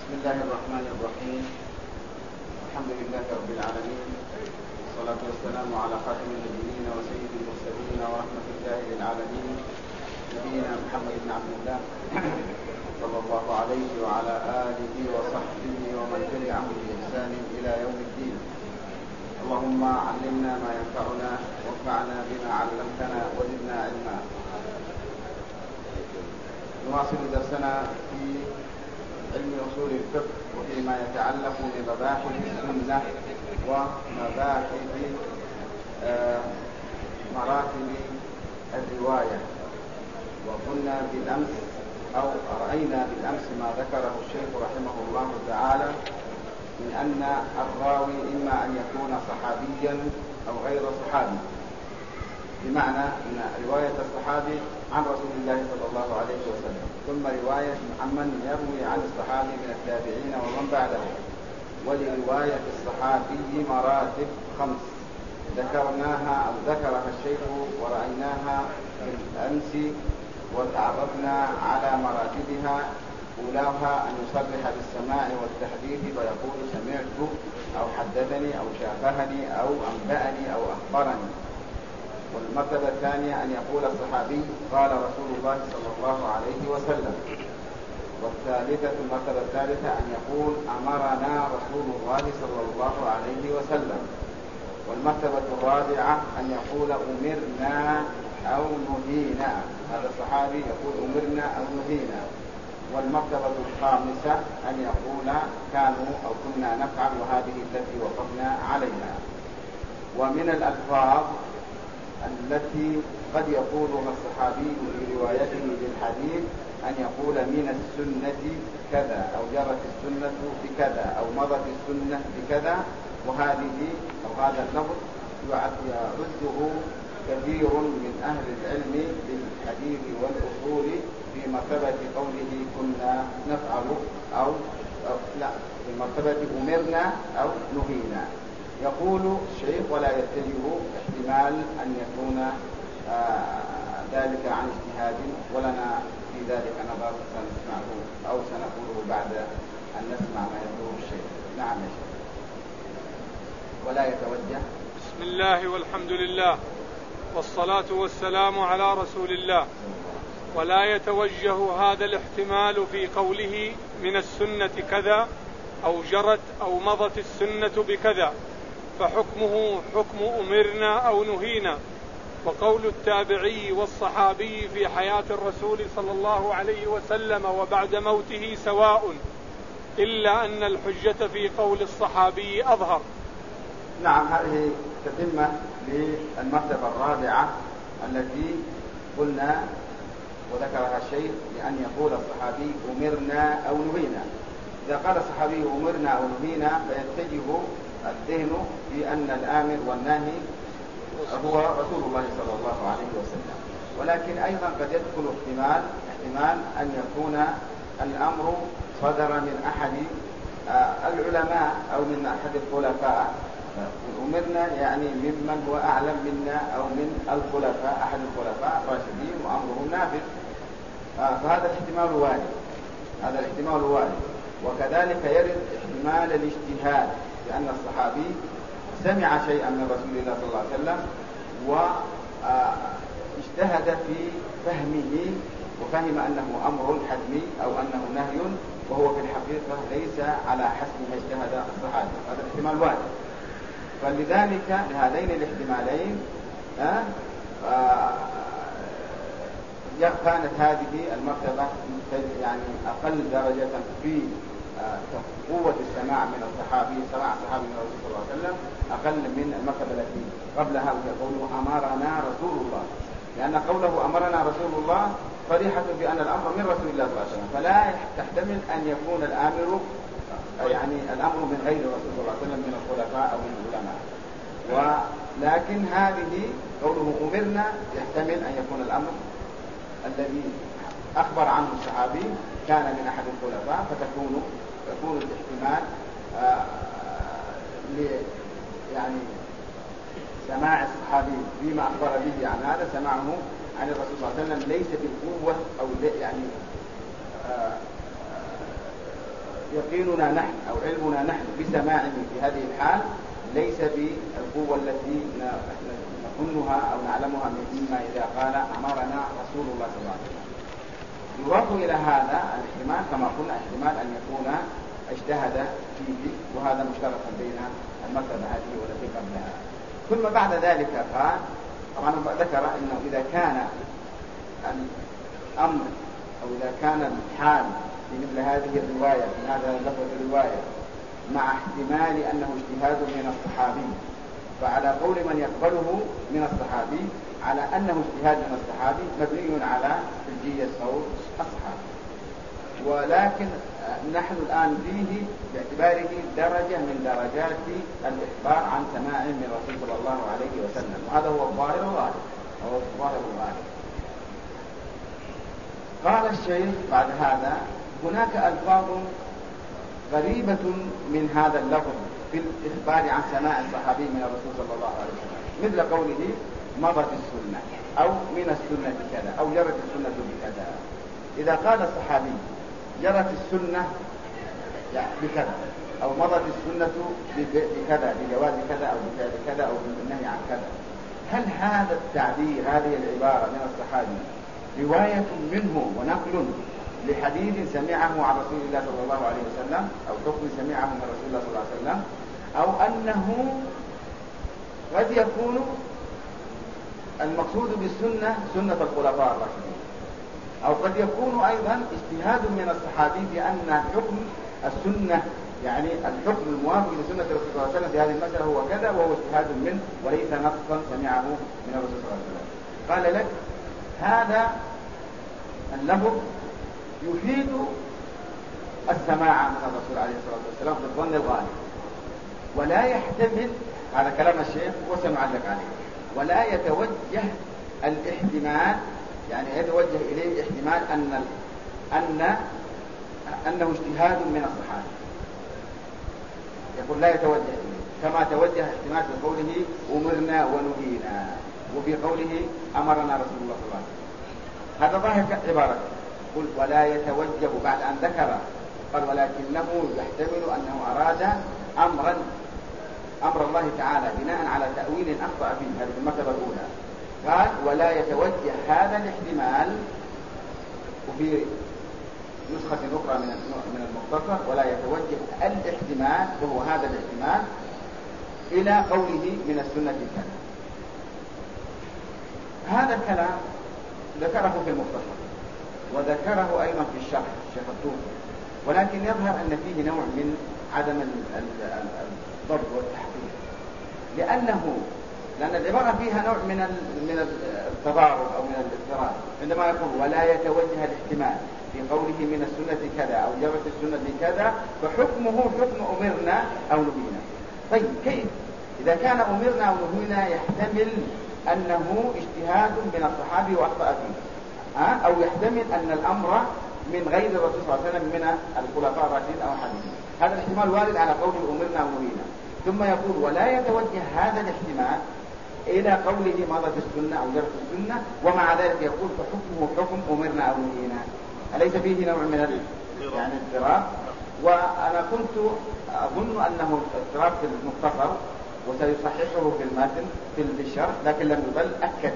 بسم الله الرحمن الرحيم. الحمد لله رب العالمين، والصلاة والسلام على خاتم النبيين وسيد المرسلين ورحمة الله للعالمين، نبينا محمد بن عبد الله صلى الله عليه وعلى آله وصحبه ومن تبعهم بإحسان إلى يوم الدين. اللهم علمنا ما ينفعنا وانفعنا بما علمتنا وزدنا علما. نواصل درسنا في علم أصول الفقه وفيما يتعلق بمباحث السنة ومباحث مراتب الرواية. وقلنا بالأمس أو رأينا بالأمس ما ذكره الشيخ رحمه الله تعالى من أن الراوي إما أن يكون صحابيا أو غير صحابي، بمعنى أن رواية الصحابي عن رسول الله صلى الله عليه وسلم، ثم رواية عمن يروي عن الصحابي من التابعين ومن بعده. ولرواية الصحابي مراتب 5 ذكرناها أو ذكرها الشيخ ورأيناها بالأمس، وتعرفنا على مراتبها. أولاها أن يصرح بالسماع والتحديث فيقول سمعت أو حدثني أو شافهني أو أنبأني أو أخبرني. والمرتبة الثانية أن يقول الصحابي قال رسول الله صلى الله عليه وسلم. والثالثة المرتبة الثالثة أن يقول أمرنا رسول الله صلى الله عليه وسلم. والمرتبة الرابعة أن يقول أمرنا أو نهينا، هذا الصحابي يقول أمرنا أو نهينا. والمرتبة الخامسة أن يقول كانوا أو كنا نفعل وهذه التي وقفنا عليها. ومن الألفاظ التي قد يقولها الصحابي في روايته للحديث أن يقول من السنة كذا، أو جرت السنة بكذا، أو مضت السنة بكذا. وهذه أو هذا اللفظ يرده كثير من أهل العلم بالحديث والأصول في مرتبة قوله كنا نفعل أو لا، في مرتبة أمرنا أو نهينا. يقول الشيخ ولا يتجه احتمال أن يكون ذلك عن اجتهاد، ولنا في ذلك نظر سنسمعه أو سنقوله بعد أن نسمع ما يقوله الشيخ. نعم يا شيخ. ولا يتوجه. بسم الله والحمد لله والصلاة والسلام على رسول الله. ولا يتوجه هذا الاحتمال في قوله من السنة كذا أو جرت أو مضت السنة بكذا، فحكمه حكم أمرنا أو نهينا. وقول التابعي والصحابي في حياة الرسول صلى الله عليه وسلم وبعد موته سواء، إلا أن الحجة في قول الصحابي أظهر. نعم، هذه تتمة للمرتبة الرابعة التي قلنا وذكرها الشيخ لأن يقول الصحابي أمرنا أو نهينا. إذا قال الصحابي أمرنا أو نهينا فيتجه الذهن بأن الآمر والناهي هو رسول الله صلى الله عليه وسلم. ولكن أيضا قد يدخل احتمال أن يكون الأمر صدر من أحد العلماء أو من أحد الخلفاء. أمرنا يعني ممن هو أعلم منا أو من الخلفاء، أحد الخلفاء الراشدين وأمرهم نافذ. فهذا الاحتمال وارد. وكذلك يرد احتمال الاجتهاد، لأن الصحابي سمع شيئا من رسول الله صلى الله عليه وسلم واجتهد في فهمه وفهم أنه أمر حتمي أو أنه نهي، وهو في الحقيقة ليس على حسب ما اجتهد الصحابي. هذا الاحتمال وارد. فلذلك لهذين الاحتمالين كانت هذه المرتبة يعني أقل درجة في قوة السماع من الصحابي، سماع الصحابي من الرسول صلى الله عليه وسلم أقل من المرتبة التي قبلها، ويقول أمرنا رسول الله، لأن قوله أمرنا رسول الله صريحة بأن الأمر من رسول الله صلى الله عليه وسلم، فلا تحتمل أن يكون الآمر يعني الأمر من غير رسول الله صلى الله عليه وسلم من الخلفاء أو من العلماء. ولكن هذه قوله أمرنا يحتمل أن يكون الأمر الذي أخبر عنه الصحابي كان من أحد الخلفاء، فتكون الاحتمال يعني سماع الصحابي فيما أخبر به عن هذا، سماعه عن الرسول صلى الله عليه وسلم ليس بالقوة أو يعني يقيننا نحن أو علمنا نحن بسماعه في هذه الحال ليس بالقوة التي نظنها أو نعلمها مما إذا قال أمرنا رسول الله صلى الله عليه وسلم. يضاف إلى هذا الاحتمال كما قلنا احتمال أن يكون اجتهد فيه، وهذا مشترك بين المرتبة هذه والتي قبلها. ثم بعد ذلك قال طبعا ذكر أنه إذا كان الأمر أو إذا كان الحال في مثل هذه الرواية في هذا اللفظ الرواية مع احتمال أنه اجتهاد من الصحابي، فعلى قول من يقبله من الصحابي على أنه اجتهاد من الصحابي مبني على حجية قول الصحابي، ولكن نحن الآن فيه باعتباره درجة من درجات الإخبار عن سماع من رسول صلى الله عليه وسلم، وهذا هو الظاهر الغالب أو الظاهر الغالب. قال الشيخ بعد هذا هناك ألفاظ غريبة من هذا اللفظ في الإخبار عن سماع الصحابي من الرسول صلى الله عليه وسلم، مثل قوله مضت السنة أو من السنة كذا أو جرت السنة بكذا. إذا قال الصحابي جرت السنة يعني بكذا أو مضت السنة بكذا بجواز كذا أو بفعل كذا أو بالنهي عن كذا، هل هذا التعبير هذه العبارة من الصحابي رواية منه ونقل لحديث سمعه عن رسول الله صلى الله عليه وسلم أو حكم سمعه من رسول الله صلى الله عليه وسلم، أو أنه قد يكون المقصود بالسنة سنة الخلفاء الراشدين، أو قد يكون أيضا اجتهاد من الصحابي بأن حكم السنة يعني الحكم الموافق لسنة الرسول صلى الله عليه وسلم في هذه المسألة هو كذا، وهو اجتهاد منه وليس نصا سمعه من الرسول صلى الله عليه وسلم. قال لك هذا اللفظ يفيد السماع من الرسول عليه الصلاة والسلام في الظن الغالب، ولا يحتمل هذا كلام الشيخ وسنعلق عليه، ولا يتوجه الاحتمال يعني يتوجه إليه احتمال أنه اجتهاد من الصحابة، يقول لا يتوجه إليه كما توجه احتمال في قوله أمرنا ونهينا وفي قوله أمرنا رسول الله صلى الله عليه وسلم. هذا ظاهر عبارة قل ولا يتوجه بعد أن ذكر قال ولكنه يحتمل أنه أراد أمر الله تعالى بناء على تأويل أخطأ فيه، هذه المرتبة الأولى. قال ولا يتوجه هذا الاحتمال، وفي نسخة أخرى من المختصر ولا يتوجه الاحتمال وهو هذا الاحتمال إلى قوله من السنة كذا. هذا الكلام ذكره في المختصر وذكره أيضا في الشرح الشيخ الطوفي، ولكن يظهر أن فيه نوع من عدم الضبط والتحقيق، لأن العبارة فيها نوع من التضارب أو من الاضطراب عندما يقول ولا يتوجه الاحتمال في قوله من السنة كذا أو جرت السنة كذا فحكمه حكم أمرنا أو نهينا. طيب كيف إذا كان أمرنا أو نهينا يحتمل أنه اجتهاد من الصحابي وأخطأ فيه، أو يحتمل أن الأمر من غير الرسول صلى الله عليه وسلم من الخلفاء الراشدين أو حديثين، هذا الاحتمال وارد على قوله أمرنا أو نهينا. ثم يقول ولا يتوجه هذا الاحتمال إلى قوله مضت السنة أو جرت السنة، ومع ذلك يقول فحكمه حكم أمرنا أو نهينا. أليس فيه نوع من يعني اضطراب؟ وأنا كنت أظن أنه اضطراب في المختصر وسيصححه في المتن في الشرح، لكن لم يبل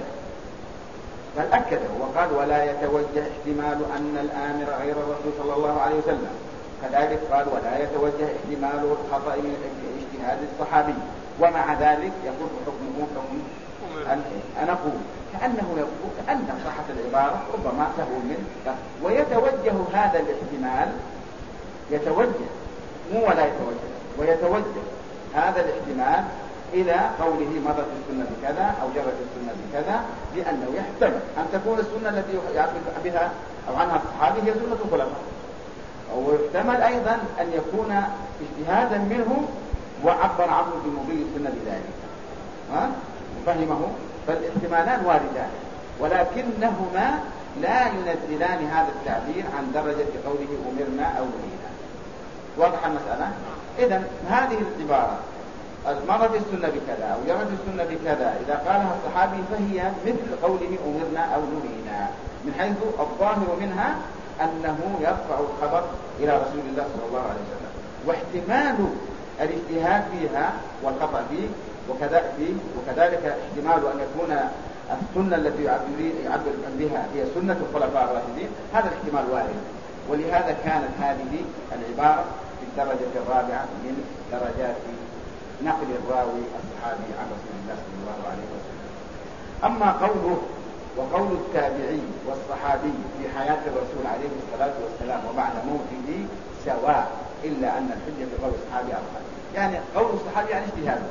أكده وقال ولا يتوجه احتمال أن الآمر غير الرسول صلى الله عليه وسلم. كذلك قال ولا يتوجه احتمال الخطأ من اجتهاد الصحابي، ومع ذلك يقول حكمه حكم. أنا أقول كأنه يقول كأن صحة العبارة ربما سهو منه، ويتوجه هذا الاحتمال يتوجه مو ولا يتوجه ويتوجه هذا الاحتمال إلى قوله مضت السنة بكذا أو جرت السنة بكذا، لأنه يحتمل أن تكون السنة التي يعبر بها أو عنها الصحابي هي سنة الخلفاء، ويحتمل أيضا أن يكون اجتهادا منه وعبر عنه بمضي السنة بذلك. فهمه؟ فالاحتمالان واردان، ولكنهما لا ينزلان هذا التعبير عن درجة قوله أمرنا أو نهينا. واضح المسألة؟ إذن هذه العبارة مرت السنة بكذا أو جرت السنة بكذا إذا قالها الصحابي فهي مثل قوله أمرنا أو نهينا، من حيث الظاهر منها أنه يرفع الخبر إلى رسول الله صلى الله عليه وسلم، واحتمال الاجتهاد فيها والخطأ فيه وكذلك احتمال أن يكون السنة التي يعبر بها هي سنة الخلفاء الراشدين، هذا الاحتمال وارد. ولهذا كانت هذه العبارة في الدرجة الرابعة من درجات نقل الراوي الصحابي عن رسول الله صلى الله عليه وسلم. أما قوله وقول التابعي والصحابي في حياة الرسول عليه الصلاة والسلام وبعد موته سواء، إلا أن الحجة في قول الصحابي أربعة. يعني قول الصحابي يعني اجتهاده،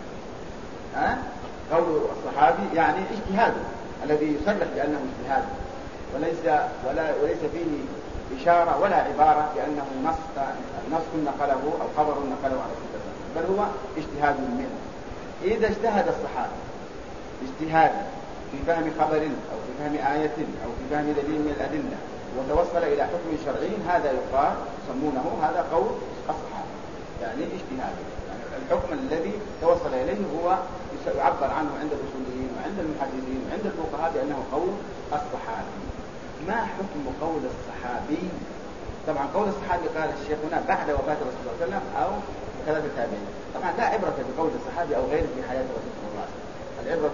قول الصحابي يعني اجتهاده الذي يصرح بأنه اجتهاد، وليس فيه إشارة ولا عبارة بأنه نص نقله أو خبر نقله عن رسول الله، بل هو اجتهاد منه. إذا اجتهد الصحابي اجتهادا في فهم خبر أو في فهم آية أو في فهم دليل من الأدلة وتوصل إلى حكم شرعي، هذا يقال يسمونه هذا قول الصحابي، يعني اجتهاد. يعني الحكم الذي توصل إليه هو يعبر عنه عند الأصوليين وعند المحدثين وعند الفقهاء بأنه قول الصحابي. ما حكم قول الصحابي؟ طبعا قول الصحابي قال الشيخ هنا بعد وفاة الرسول صلى الله عليه وسلم أو كذلك التابعين. طبعا لا عبرة بقول الصحابي أو غيره في حياة الرسول صلى الله عليه وسلم، العبرة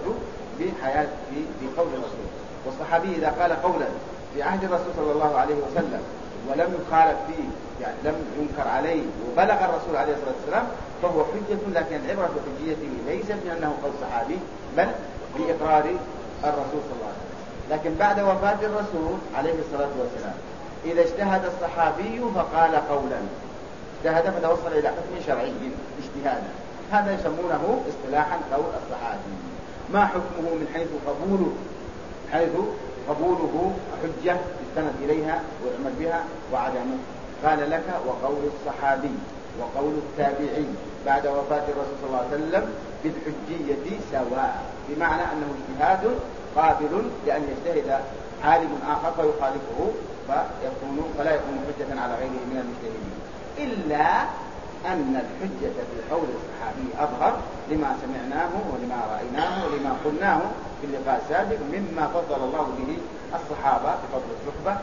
بقول الرسول. والصحابي إذا قال قولا في عهد الرسول صلى الله عليه وسلم ولم يخالف فيه، يعني لم ينكر عليه وبلغ الرسول عليه الصلاة والسلام، فهو حجة. لكن العبرة بحجيته ليست بأنه قول صحابي بل بإقرار الرسول صلى الله عليه وسلم. لكن بعد وفاة الرسول عليه الصلاة والسلام إذا اجتهد الصحابي فقال قولا، اجتهد فتوصل إلى حكم شرعي اجتهادا، هذا يسمونه اصطلاحا قول الصحابي. ما حكمه من حيث قبوله حجة يستند إليها ويعمل بها وعدمه؟ قال لك وقول الصحابي وقول التابعي بعد وفاة الرسول صلى الله عليه وسلم بالحجية سواء، بمعنى أنه اجتهاد قابل لأن يجتهد عالم آخر فيخالفه فلا يكون حجة على غيره من المجتهدين، إلا أن الحجة في قول الصحابي أظهر لما سمعناه ولما رأيناه ولما قلناه في اللقاء السابق مما فضل الله به الصحابة بفضل الصحبة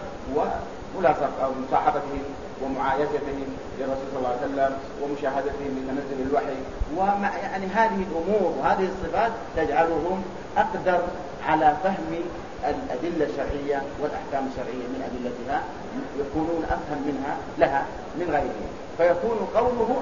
ومصاحبتهم ومعايشتهم للرسول صلى الله عليه وسلم ومشاهدتهم لتنزل الوحي، يعني هذه الأمور وهذه الصفات تجعلهم أقدر على فهم الأدلة الشرعية والأحكام الشرعية من أدلتها، يكونون أفهم منها لها من غيرهم، فيكون قوله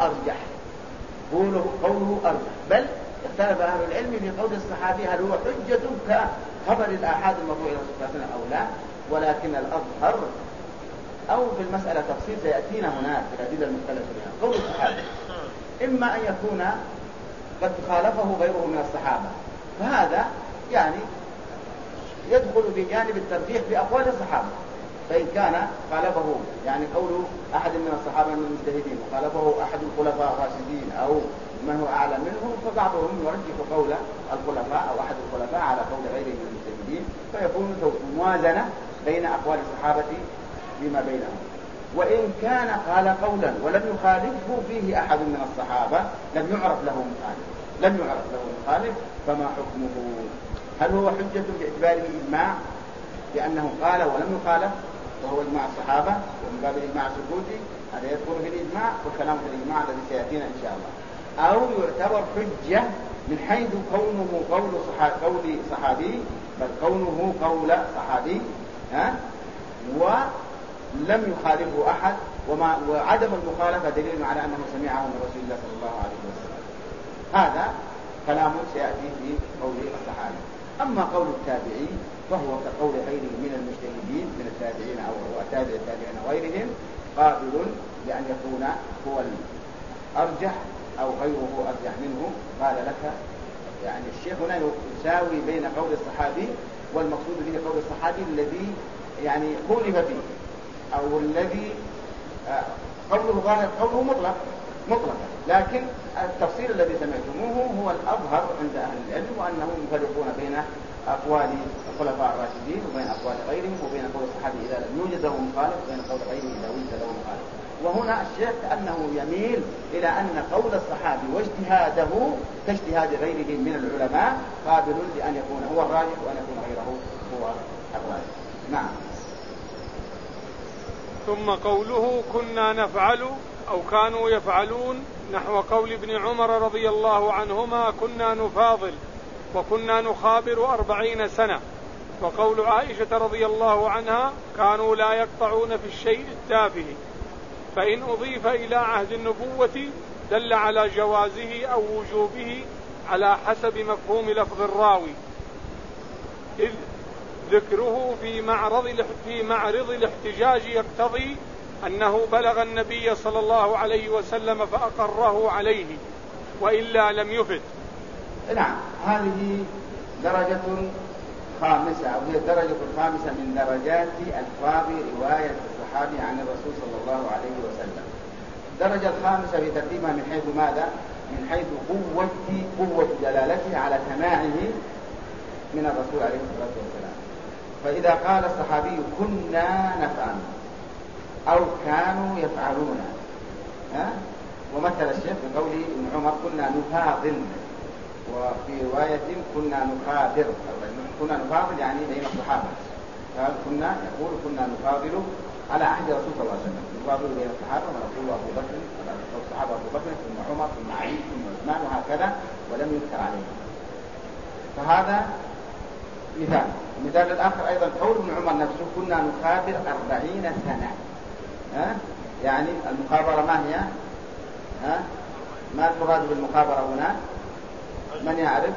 أرجح. بل اختلف أهل العلم في قول الصحابي هل هو حجة كخبر الآحاد المرفوع إلى الرسول صلى الله عليه وسلم أو لا، ولكن الأظهر أو في المسألة تفصيل سيأتينا هناك في الأدلة المختلفة فيها. قول الصحابي إما أن يكون قد خالفه غيره من الصحابة، فهذا يعني يدخل بجانب الترجيح بأقوال الصحابة، فإن كان خالفه يعني قول أحد من الصحابة من المجتهدين وخالفه أحد الخلفاء الراشدين أو من هو أعلى منه، فبعضهم يرجح قول الخلفاء أو أحد الخلفاء على قول غيره من المجتهدين، فيكون موازنة بين أقوال الصحابة فيما بينهم. وإن كان قال قولا ولم يخالفه فيه أحد من الصحابة لم يعرف له مخالف، فما حكمه؟ هل هو حجة باعتباره إجماع لأنه قال ولم يخالف وهو إجماع الصحابة ومن باب الإجماع السكوتي، هذا يذكر في الإجماع والكلام في الإجماع الذي سيأتينا إن شاء الله، أو يعتبر حجة من حيث كونه قول صحابي، بل كونه قول صحابي ولم يخالفه أحد، وعدم المخالفة دليل على أنه سمعه من رسول الله صلى الله عليه وسلم. هذا كلام سيأتي في قول الصحابي. أما قول التابعي فهو كقول غيره من المجتهدين من التابعين أو تابع التابعين وغيرهم، قابل لأن يكون هو الأرجح أو غيره أرجح منه. قال لك يعني الشيخ هنا يساوي بين قول الصحابي والمقصود به قول الصحابي الذي يعني خولف فيه، أو الذي قوله ظاهر قوله مطلقا، لكن التفصيل الذي سمعتموه هو الأظهر عند أهل العلم، وأنهم يفرقون بين أقوال الخلفاء الراشدين وبين أقوال غيرهم وبين قول الصحابي إذا لم يوجد له مخالف وبين قول غيره إذا وجد له مخالف. وهنا الشيخ كأنه يميل إلى أن قول الصحابي واجتهاده كاجتهاد غيره من العلماء قابل لأن يكون هو الراجح وأن يكون غيره هو الراجح. نعم. ثم قوله كنا نفعل أو كانوا يفعلون نحو قول ابن عمر رضي الله عنهما كنا نفاضل وكنا نخابر 40 سنة، وقول عائشة رضي الله عنها كانوا لا يقطعون في الشيء التافه، فإن أضيف إلى عهد النبوة دل على جوازه أو وجوبه على حسب مفهوم لفظ الراوي، إذ ذكره في معرض الاحتجاج يقتضي أنه بلغ النبي صلى الله عليه وسلم فأقره عليه، وإلا لم يفد. نعم، هذه درجة خامسة أو هي الدرجة الخامسة من درجات ألفاظ رواية الصحابي عن الرسول صلى الله عليه وسلم. الدرجة الخامسة في ترتيبها من حيث ماذا؟ من حيث قوة دلالته على سماعه من الرسول عليه الصلاة والسلام. فإذا قال الصحابي كنا نفعل أو كانوا يفعلون، ومثل الشيخ بقوله ابن عمر كنا نفاضل، وفي رواية كنا نخابر. كنا نفاضل يعني بين الصحابة، قال يقول كنا نفاضل على عهد الرسول صلى الله عليه وسلم، نفاضل بين الصحابة ونقول أبو بكر الصحابة أبو بكر ثم عمر ثم علي ثم عثمان وهكذا، ولم يذكر عليه. فهذا مثال. المثال الآخر أيضا قول ابن عمر نفسه كنا نخابر 40 سنة. يعني المخابرة ما هي؟ ما المراد بالمخابرة هنا؟ من يعرف؟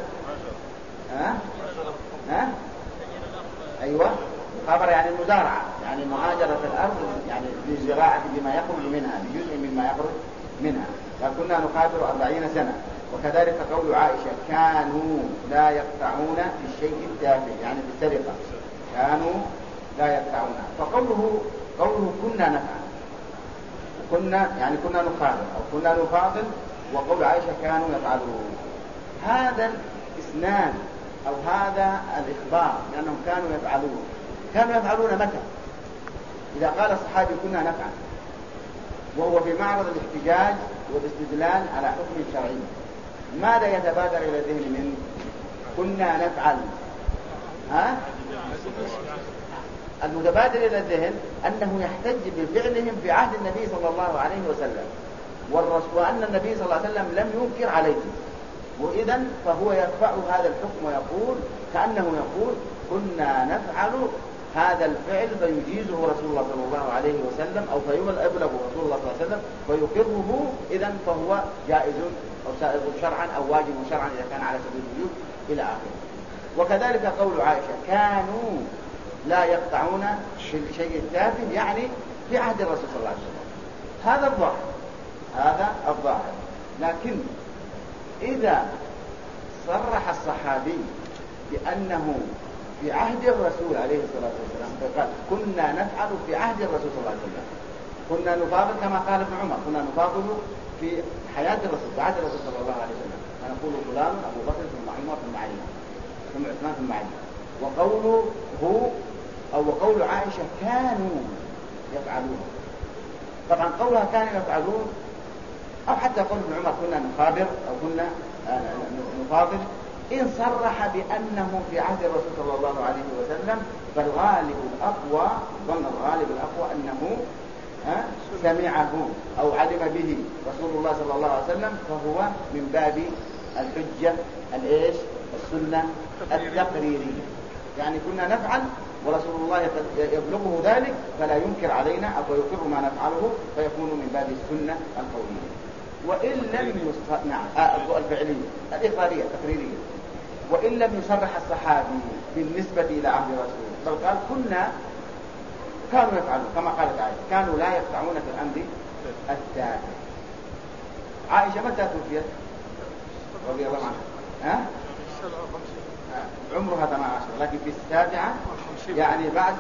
أيوة، مخابرة يعني المزارعة، يعني مهاجرة الأرض، يعني للزراعة بما يخرج منها، بجزء مما يخرج منها. فكنا نخابر 40 سنة. وكذلك قول عائشة كانوا لا يقطعون في الشيء التافه، يعني في السرقة كانوا لا يقطعون. فقوله كنا نفعل، يعني كنا نخابر أو كنا نفاضل، وقول عائشة كانوا يفعلون، هذا الإسناد أو هذا الإخبار لأنهم كانوا يفعلون متى؟ إذا قال الصحابي كنا نفعل وهو في معرض الاحتجاج والاستدلال على حكم شرعي، ماذا يتبادر إلى الذهن من كنا نفعل؟ المتبادر إلى الذهن أنه يحتج بفعلهم في عهد النبي صلى الله عليه وسلم، وأن النبي صلى الله عليه وسلم لم ينكر عليهم، وإذا فهو يرفع هذا الحكم ويقول كأنه يقول كنا نفعل هذا الفعل فيجيزه رسول الله صلى الله عليه وسلم أو فيبلغ رسول الله صلى الله عليه وسلم فيقره، إذا فهو جائز أو سائغ شرعا أو واجب شرعا إذا كان على سبيل الوجوب إلى آخره. وكذلك قول عائشة كانوا لا يقطعون في الشيء التافه، يعني في عهد الرسول صلى الله عليه وسلم. هذا الظاهر. لكن إذا صرح الصحابي بأنه في عهد الرسول عليه الصلاة والسلام فقال كنا نفعل في عهد الرسول صلى الله عليه وسلم، كنا نفاضل كما قال ابن عمر كنا نفاضل في حياة الرسول في عهد الرسول صلى الله عليه وسلم، فنقول فلان أبو بكر ثم عمر ثم علي ثم عثمان ثم علي. وقول عائشة كانوا يفعلون، طبعا قولها كانوا يفعلون أو حتى قول ابن عمر كنا نخابر أو كنا نفاضل، إن صرح بأنه في عهد الرسول صلى الله عليه وسلم فالغالب الأقوى أنه سمعه أو علم به رسول الله صلى الله عليه وسلم، فهو من باب الحجة السنة التقريرية، يعني كنا نفعل ورسول الله يبلغه ذلك فلا ينكر علينا أو يقر ما نفعله، فيكون من باب السنة القولية. وإن لم الفعلية الإقرارية التقريرية، وإن لم يصرح الصحابي بالنسبة إلى عهد الرسول بل قال كانوا يفعلون كما قالت عائشة كانوا لا يقطعون في الأمر التافه. عائشة متى توفيت رضي الله عنها؟ عمرها 18، لكن في 7 يعني بعد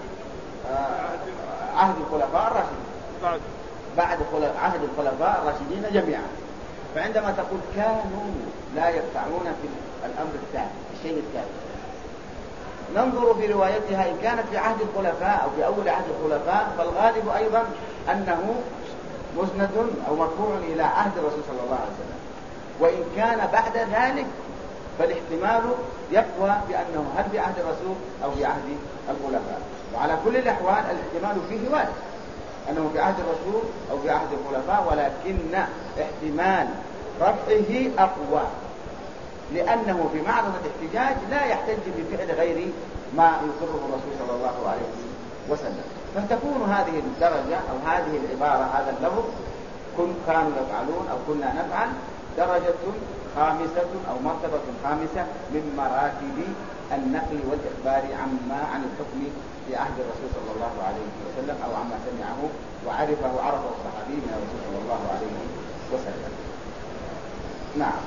عهد الخلفاء الراشدين، بعد عهد الخلفاء الراشدين جميعا. فعندما تقول كانوا لا يقطعون في الأمر التافه الشيء التافه، ننظر في روايتها إن كانت في عهد الخلفاء أو في أول عهد الخلفاء فالغالب أيضا أنه مسند أو مرفوع إلى عهد الرسول صلى الله عليه وسلم، وإن كان بعد ذلك فالاحتمال يقوى بأنه هل في عهد الرسول أو في عهد الخلفاء. وعلى كل الأحوال الاحتمال فيه وارد، أنه في عهد الرسول أو في عهد الخلفاء، ولكن احتمال رفعه أقوى، لأنه في معرض الاحتجاج لا يحتج بفعل غير ما يقره الرسول صلى الله عليه وسلم. فتكون هذه الدرجة أو هذه العبارة، هذا اللفظ كانوا يفعلون أو كنا نفعل، درجة خامسة أو مرتبة خامسة من مراتب النقل والإخبار عن الحكم في عهد الرسول صلى الله عليه وسلم، أو عما سمعه وعرفه الصحابي من الرسول صلى الله عليه وسلم. نعم.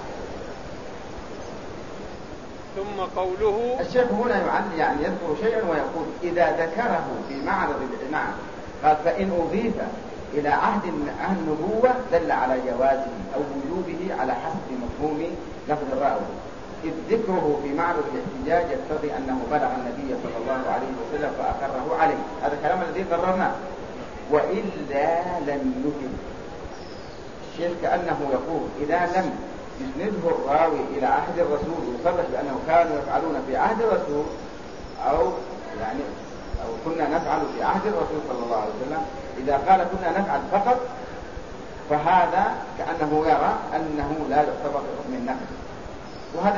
ثم قوله الشيخ هنا يعني يذكر شيئا ويقول إذا ذكره في معرض الإجماع قال فإن أضيف إلى عهد النبوة دل على جوازه أو وجوبه على حسب مفهوم لفظ الراوي، إذ ذكره في معرض الاحتجاج يقتضي أنه بلغ النبي صلى الله عليه وسلم فأقره عليه. هذا الكلام الذي قررناه. وإلا لم يفد. الشيخ كأنه يقول إذا لم يسنده الراوي إلى عهد الرسول ويصرح بأنه كانوا يفعلون في عهد الرسول أو كنا نفعل في عهد الرسول صلى الله عليه وسلم، إذا قال كنا نفعل فقط فهذا كأنه يرى أنه لا يعتبر بحكم النقل، وهذا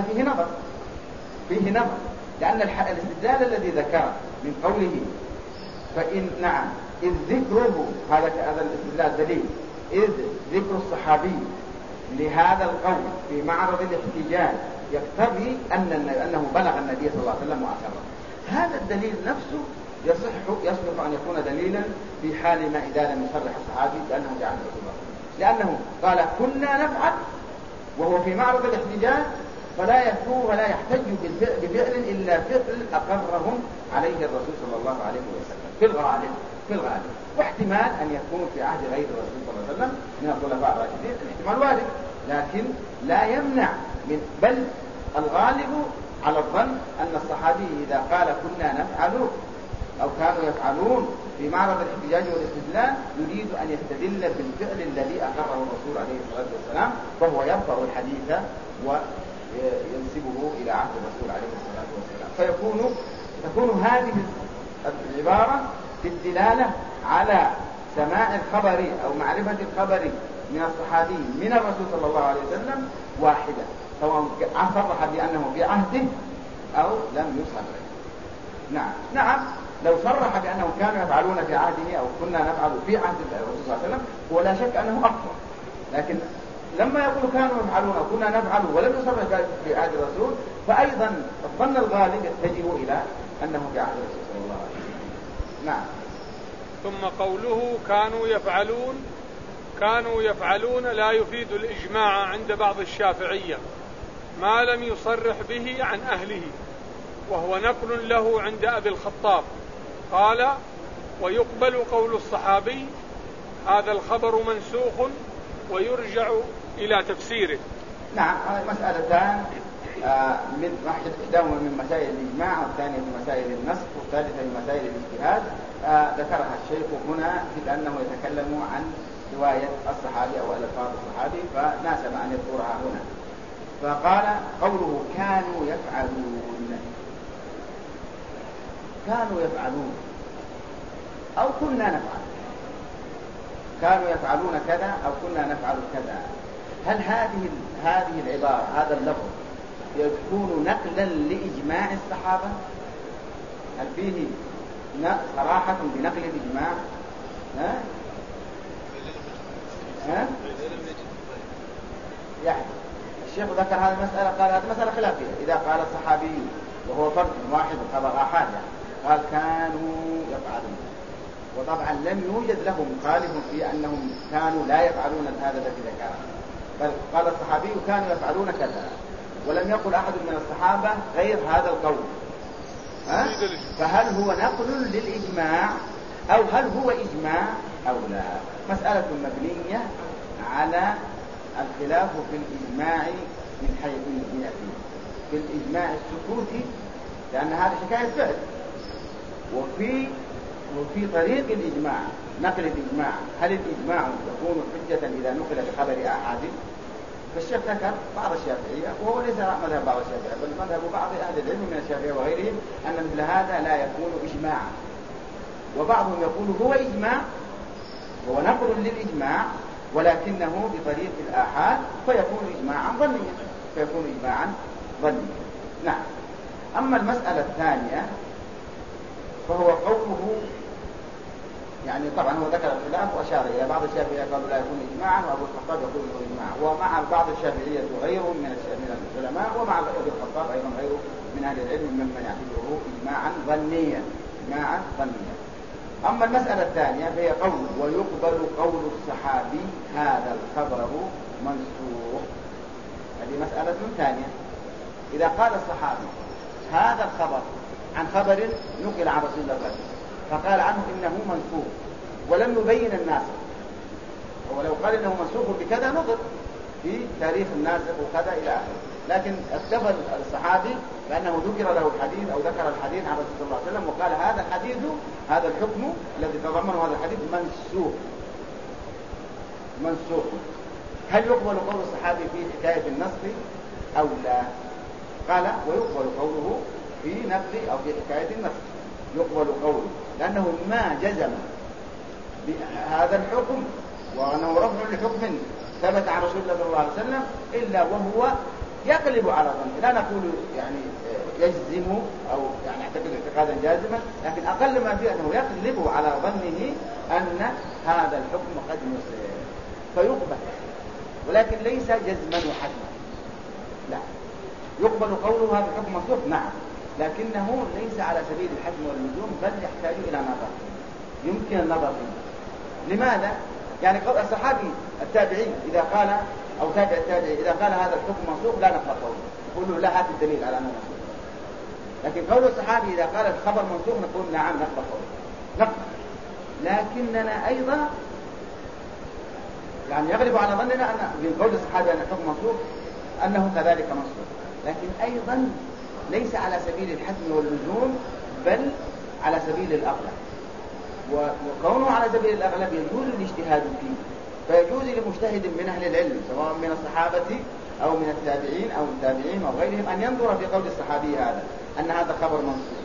فيه نظر لأن الاستدلال الذي ذكره من قوله فإن نعم إذ ذكره هذا الاستدلال دليل، إذ ذكر الصحابي لهذا القول في معرض الاحتجاج يقتضي أنه بلغ النبي صلى الله عليه وسلم وأقره. هذا الدليل نفسه يصلح أن يكون دليلا في حال ما إذا لم يصرح الصحابي بأنه جاء عن رسول الله، لأنه قال كنا نفعل وهو في معرض الاحتجاج، فلا يكون ولا يحتج بفعل إلا فعل أقرهم عليه الرسول صلى الله عليه وسلم في الغالب. واحتمال أن يكون في عهد غير الرسول صلى الله عليه وسلم من الخلفاء الراشدين، الاحتمال وارد، لكن لا يمنع بل الغالب على الظن أن الصحابي إذا قال كنا نفعل أو كانوا يفعلون في معرض الاحتجاج والاستدلال يريد أن يستدل بالفعل الذي أقره الرسول عليه الصلاة والسلام، فهو يرفع الحديث وينسبه إلى عهد الرسول عليه الصلاة والسلام. تكون هذه العبارة في الدلالة على سماع الخبر أو معرفة الخبر من الصحابي من الرسول صلى الله عليه وسلم واحدة، سواء صرح بأنه في عهده أو لم يصرح. نعم لو صرح بأنهم كانوا يفعلون في عهده أو كنا نفعل في عهد الرسول صلى الله عليه وسلم هو لا شك أنه أكثر، لكن لما يقول كانوا يفعلون أو كنا نفعل ولم يصرح في عهد الرسول فأيضا الظن الغالب يتجه إلى أنه في عهد الرسول صلى الله عليه وسلم. نعم. ثم قوله كانوا يفعلون لا يفيد الإجماع عند بعض الشافعية ما لم يصرح به عن أهله، وهو نقل له عند أبي الخطاب قال ويقبل قول الصحابي هذا الخبر منسوخ ويرجع إلى تفسيره. نعم مسألتان، من إحداهما من مسائل الإجماع والثانية من مسائل النسخ والثالثة من مسائل الاجتهاد ذكرها الشيخ هنا لأنه يتكلم عن رواية الصحابي أو ألفاظ الصحابي فناسب أن يذكرها هنا. فقال قوله كانوا يفعلون أو كنا نفعل، كانوا يفعلون كذا أو كنا نفعل كذا، هل هذه العبارة هذا اللفظ يكون نقلا لإجماع الصحابة؟ هل فيه صراحة بنقل الإجماع؟ يعني الشيخ ذكر هذه المسألة قال هذه مسألة خلافية، إذا قال الصحابي وهو فرد واحد خبر أحد قال كانوا يفعلون، وطبعا لم يوجد لهم مخالف في أنهم كانوا لا يفعلون هذا الذي ذكره، بل قال الصحابي كانوا يفعلون كذا، ولم يقل أحد من الصحابة غير هذا القول. فهل هو نقل للإجماع أو هل هو إجماع أو لا؟ مسألة مبنية على الخلاف في الإجماع من حيث يأتي في الإجماع السكوتي، لأن هذا حكاية فعل، وفي طريق الإجماع نقل الإجماع، هل الإجماع يكون حجة إذا نقل بخبر أحد؟ فالشيخ ذكر بعض الشافعية، وهو ليس مذهب بعض الشافعية بل مذهب بعض أهل العلم من الشافعية وغيرهم أن مثل هذا لا يكون إجماعا، وبعضهم يقول هو إجماع هو نقل للإجماع ولكنه بطريق الآحاد فيكون إجماعا ظنيا. نعم. أما المسألة الثانية فهو قوله، يعني طبعا هو ذكر الخلاف وأشار إلى بعض الشافعية قالوا لا يكون إجماعا، وأبو الخطاب يقول إنه إجماع، ومع بعض الشافعية وغيره من العلماء، ومع أبو الخطاب أيضا غيره من أهل العلم ممن يعتبره إجماعا ظنيا. أما المسألة الثانية فهي قول ويقبل قول الصحابي هذا الخبر منسوخ. هذه مسألة ثانية. إذا قال الصحابي هذا الخبر عن خبر نقل عن رسول الله فقال عنه إنه منسوخ ولم يبين الناسخ، ولو قال إنه منسوخ بكذا نظر في تاريخ الناسخ وكذا إلى آخره، لكن اكتفى الصحابي بأنه ذكر له الحديث أو ذكر الحديث عن رسول الله صلى الله عليه وسلم وقال هذا الحديث، هذا الحكم الذي تضمنه هذا الحديث منسوخ. هل يقبل قول الصحابي في حكاية النسخ أو لا؟ قال ويقبل قوله في نفي أو في حكاية النسخ، يقبل قوله لأنه ما جزم بهذا الحكم وأنه رفع لحكم ثبت عن رسول الله صلى الله عليه وسلم إلا وهو يقلب على ظنه. لا نقول يعني يجزم أو يعني يعتقد اعتقادا جازما، لكن أقل ما فيه أنه يقلب على ظنه أن هذا الحكم قد نسخ فيقبل، ولكن ليس جزما وحتما. لا، يقبل قوله هذا الحكم منسوخ نعم، لكنه ليس على سبيل الحتم واللزوم، بل يحتاج إلى نظر، يمكن النظر فيه. لماذا؟ يعني الصحابي التابعي إذا قال أو تابع التابعي إذا قال هذا الحكم منسوخ لا نقبل قوله، نقول له لا هات الدليل على أنه منسوخ. لكن قول الصحابي إذا قال الخبر منسوخ نقول نعم نقبل قوله، نقبل. لكننا أيضا يعني يغلب على ظننا أن من قول الصحابي أن الحكم منسوخ أنه كذلك منسوخ، لكن أيضا ليس على سبيل الحتم واللزوم بل على سبيل الأغلب، وكونه على سبيل الأغلب يجوز الاجتهاد فيه، فيجوز لمجتهد من أهل العلم سواء من الصحابة أو من التابعين أو التابعين أو غيرهم أن ينظر في قول الصحابي هذا أن هذا خبر منسوخ،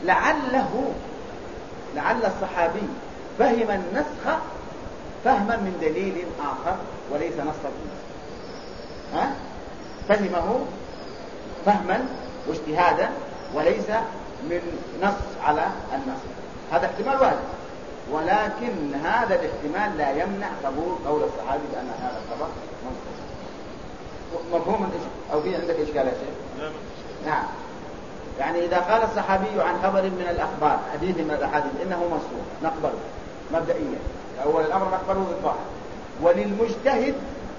لعل الصحابي فهم النسخ فهما من دليل آخر وليس نصا فيه، فهمه فهما واجتهادا وليس من نص على النسخ. هذا احتمال واحد، ولكن هذا الاحتمال لا يمنع قبول قول الصحابي بأن هذا الخبر منسوخ. مفهوم أو في عندك إشكال يا شيخ؟ نعم. يعني إذا قال الصحابي عن خبر من الأخبار حديث من الأحاديث إنه منسوخ نقبله مبدئيا، أول الأمر نقبله بالظاهر. وللمجتهد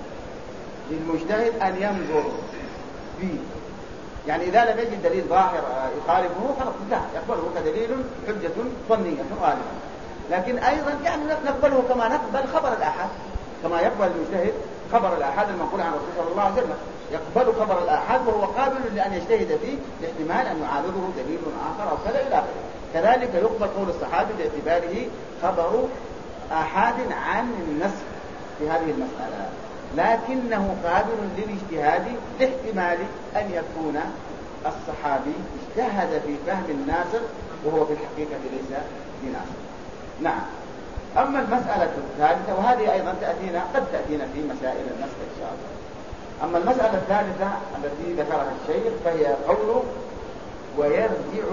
أن ينظر فيه، يعني إذا لم يجد دليل ظاهر يخالفه خلاص لا يقبله كدليل حجة ظنية غالبا. لكن أيضا يعني نقبله كما نقبل خبر الآحاد، كما يقبل المجتهد خبر الآحاد المنقول عن الرسول صلى الله عليه وسلم، يقبل خبر الآحاد وهو قابل لأن يجتهد فيه لاحتمال أن يعارضه دليل آخر أو كذا إلى آخره. كذلك يقبل قول الصحابي باعتباره خبر آحاد عن النسخ في هذه المسألة، لكنه قابل للاجتهاد لاحتمال أن يكون الصحابي اجتهد في فهم الناسخ وهو في الحقيقة ليس بناسخ. نعم. أما المسألة الثالثة وهذه أيضا قد تأتينا في مسائل النسخ إن شاء الله. أما المسألة الثالثة التي ذكرها الشيخ فهي قوله ويرجع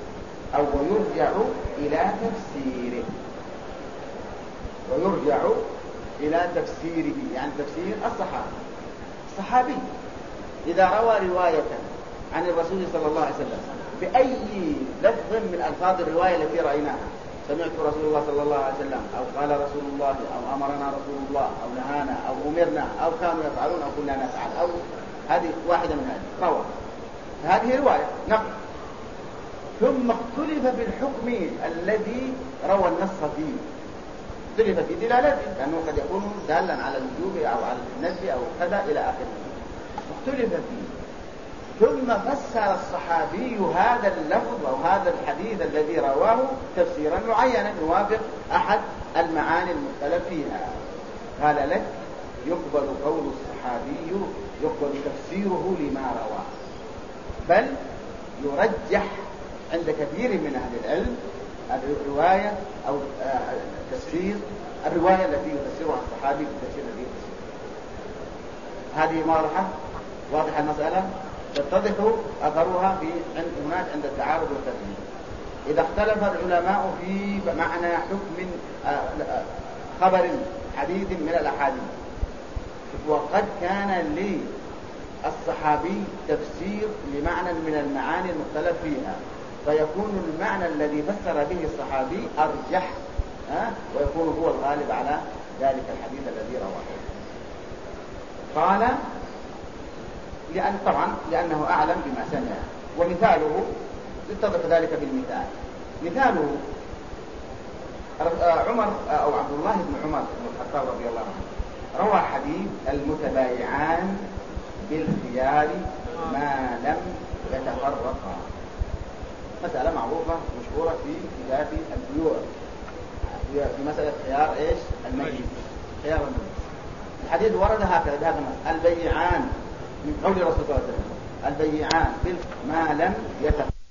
إلى تفسيره، يعني تفسير الصحابي إذا روى رواية عن الرسول صلى الله عليه وسلم بأي لفظ من ألفاظ الرواية التي رأيناها، سمعت رسول الله صلى الله عليه وسلم أو قال رسول الله أو أمرنا رسول الله أو نهانا أو أمرنا أو كانوا يفعلون أو كنا نفعل أو هذه واحدة من هذه روى، هذه رواية نقل، ثم اختلف في الحكم الذي روى النص فيه، اختلف في دلالته لأنه قد يكون دالا على الوجوب أو على النفي أو كذا إلى آخره، اختلف فيه. ثم فسر الصحابي هذا اللفظ أو هذا الحديث الذي رواه تفسيرا معينا يوافق أحد المعاني المختلف فيها. قال لك يقبل قول الصحابي، يقبل تفسيره لما رواه، بل يرجح عند كثير من أهل العلم الرواية أو تفسير الرواية التي يفسرها الصحابي بالتفسير الذي يفسره. هذه واضحة المسألة، تتضح أثرها هناك عند التعارض والتفسير. إذا اختلف العلماء في معنى حكم خبر حديث من الأحاديث، وقد كان للصحابي تفسير لمعنى من المعاني المختلف فيها، فيكون المعنى الذي فسر به الصحابي أرجح، ويكون هو الغالب على ذلك الحديث الذي رواه. قال لأنه أعلم بما سمع. ومثاله يتضح ذلك بالمثال. مثاله عمر أو عبد الله بن عمر بن الخطاب رضي الله عنه روى حديث المتبايعان بالخيار ما لم يتفرقا، مسألة معروفة مشهورة في كتاب البيوع، في مسألة خيار المجلس، خيار المجلس. الحديث ورد هكذا البيعان من قول الرسول صلى الله عليه وسلم، البيعان ما لم يتفرقا.